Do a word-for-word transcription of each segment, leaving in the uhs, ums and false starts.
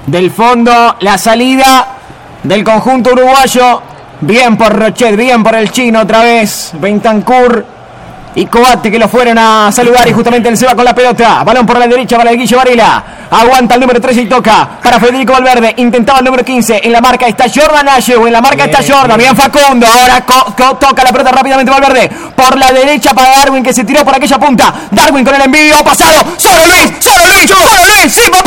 del fondo, la salida del conjunto uruguayo. Bien por Rochet, bien por el chino otra vez. Bentancur y Coate que lo fueron a saludar y justamente él se va con la pelota. Balón por la derecha para el Guille Varela. Aguanta el número trece y toca para Federico Valverde. Intentaba el número quince. En la marca está Jordan Ayew. En la marca bien, está Jordan. Bien, bien Facundo. Ahora co- co- toca la pelota rápidamente Valverde. Por la derecha para Darwin que se tiró por aquella punta. Darwin con el envío pasado. Solo Luis. Solo Luis. Solo Luis. ¡Sí, papá!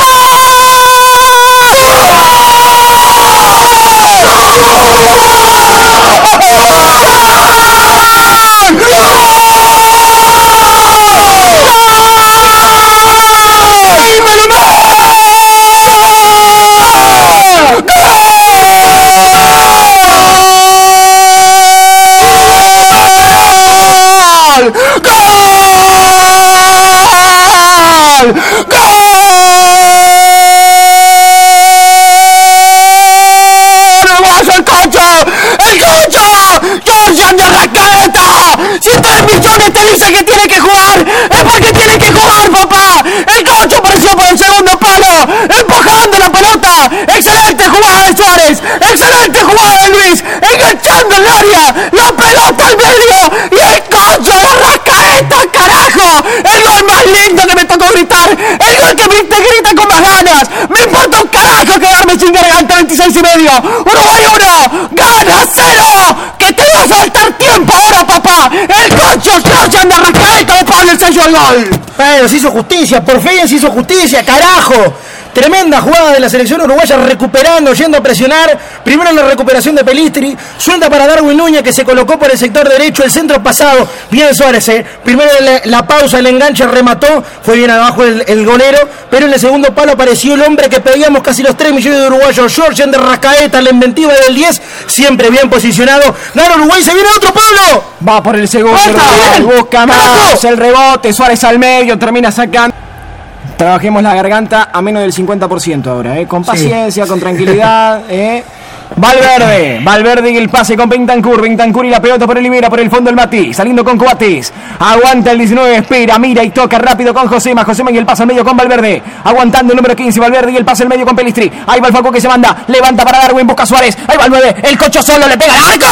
Excelente jugada de Suárez, excelente jugada de Luis, enganchando el área, la pelota al medio y el Concho de Arrascaeta, carajo, el gol más lindo que me tocó gritar, el gol que te grita con más ganas, me importa un carajo quedarme sin garganta. Veintiséis y medio, Uruguay uno, gana cero, que te va a faltar tiempo ahora, papá, el Concho Georgian de Arrascaeta le pone el sello al gol. Bueno, se hizo justicia, por fin se hizo justicia, carajo. Tremenda jugada de la selección uruguaya, recuperando, yendo a presionar. Primero en la recuperación de Pelistri. Suelta para Darwin Núñez, que se colocó por el sector derecho. El centro pasado. Bien Suárez, eh. Primero la, la pausa, el enganche, remató. Fue bien abajo el, el golero. Pero en el segundo palo apareció el hombre que pedíamos casi los tres millones de uruguayos. Georgian de Arrascaeta, la inventiva del diez. Siempre bien posicionado. Gana Uruguay, se viene otro Pablo. Va por el segundo. Uruguay, busca más. El rebote. Suárez al medio. Termina sacando. Trabajemos la garganta a menos del cincuenta por ciento ahora, ¿eh? Con paciencia, sí. Con tranquilidad, ¿eh? Valverde, Valverde y el pase con Bentancur, Bentancur y la pelota por Olivera, por el fondo el Mati, saliendo con Coates, aguanta el diecinueve, espera, mira y toca rápido con Josema, Josema y el pase al medio con Valverde, aguantando el número quince, Valverde y el pase al medio con Pelistri, ahí va el Facu que se manda, levanta para Darwin, busca a Suárez, ahí va el nueve, el Cocho solo, le pega al arco.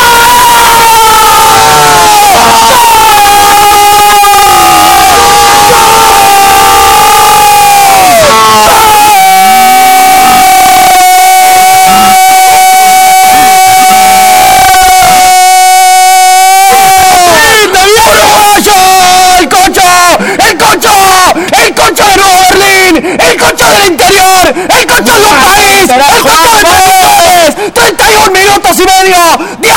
El Concho del interior, el Concho de un país, el Concho de país, treinta y un minutos y medio de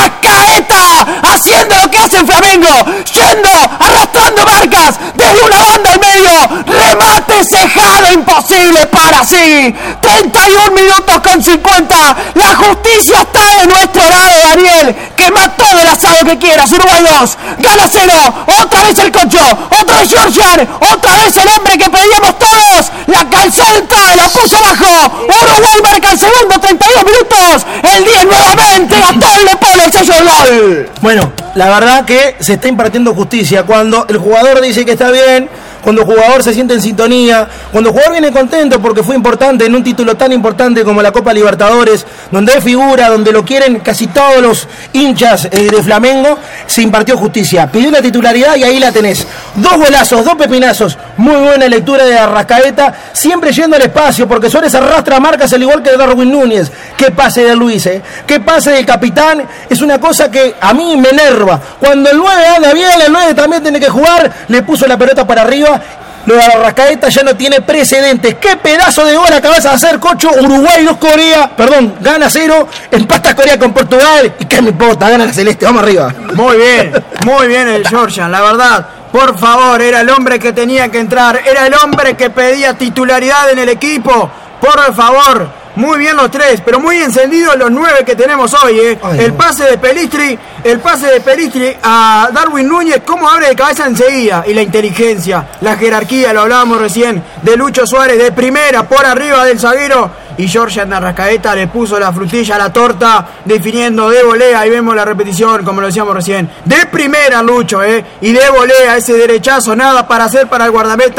Arrascaeta, haciendo lo que hace en Flamengo, yendo, arrastrando marcas, desde una banda al medio, remate cejado, imposible para sí, treinta y un minutos con cincuenta, la justicia está de nuestro lado, Daniel, que más todo el asado que quieras, Uruguay dos, gana cero, otra vez el Concho, otra vez Georgian, otra vez el hombre que pedíamos todos, la calzenta, la puso abajo, Uruguay marca el segundo, treinta y dos minutos, el diez nuevamente, Gastón le pone el sello del gol. Bueno, la verdad que se está impartiendo justicia cuando el jugador dice que está bien, cuando el jugador se siente en sintonía, cuando el jugador viene contento porque fue importante en un título tan importante como la Copa Libertadores, donde hay figura, donde lo quieren casi todos los hinchas eh, de Flamengo, se impartió justicia, pidió la titularidad y ahí la tenés, dos golazos, dos pepinazos, muy buena lectura de Arrascaeta, siempre yendo al espacio, porque Suárez arrastra marcas al igual que Darwin Núñez, qué pase de Luis, eh, qué pase del capitán, es una cosa que a mí me enerva, cuando el nueve anda bien, el nueve también tiene que jugar, le puso la pelota para arriba. Lo de Arrascaeta ya no tiene precedentes. Qué pedazo de gol acabas de hacer, Cocho. Uruguay dos Corea, perdón, gana cero, empata Corea con Portugal y qué me importa, gana la Celeste, vamos arriba. Muy bien, muy bien el Georgian, la verdad. Por favor, era el hombre que tenía que entrar, era el hombre que pedía titularidad en el equipo. Por favor. Muy bien los tres, pero muy encendidos los nueve que tenemos hoy, ¿eh? Ay, el pase de Pelistri, el pase de Pelistri a Darwin Núñez, cómo abre de cabeza enseguida, y la inteligencia, la jerarquía, lo hablábamos recién, de Lucho Suárez, de primera, por arriba del zaguero, y Georgian de Arrascaeta le puso la frutilla a la torta, definiendo de volea, ahí vemos la repetición, como lo decíamos recién, de primera Lucho, ¿eh? Y de volea, ese derechazo, nada para hacer para el guardameta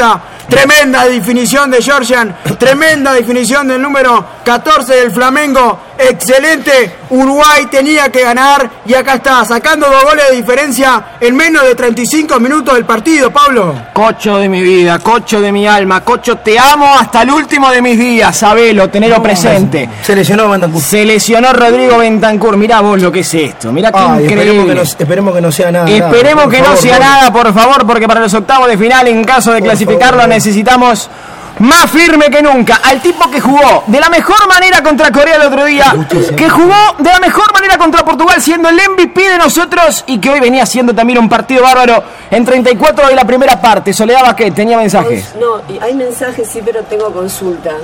Tremenda definición de Georgian, tremenda definición del número catorce del Flamengo. Excelente, Uruguay tenía que ganar y acá está, sacando dos goles de diferencia en menos de treinta y cinco minutos del partido, Pablo. Cocho de mi vida, Cocho de mi alma, Cocho, te amo hasta el último de mis días, sabelo, tenelo no, presente. Se lesionó Bentancur. Se lesionó Rodrigo Bentancur, mirá vos lo que es esto, mirá qué Ay, increíble. Esperemos que, no, esperemos que no sea nada. Esperemos nada, que favor, no sea por... nada, por favor, porque para los octavos de final, en caso de por clasificarlo, favor, necesitamos... más firme que nunca, al tipo que jugó de la mejor manera contra Corea el otro día, que jugó de la mejor manera contra Portugal, siendo el M V P de nosotros y que hoy venía haciendo también un partido bárbaro en treinta y cuatro de la primera parte. Soledad Baquet, tenía mensajes. No, hay mensajes, sí, pero tengo consulta.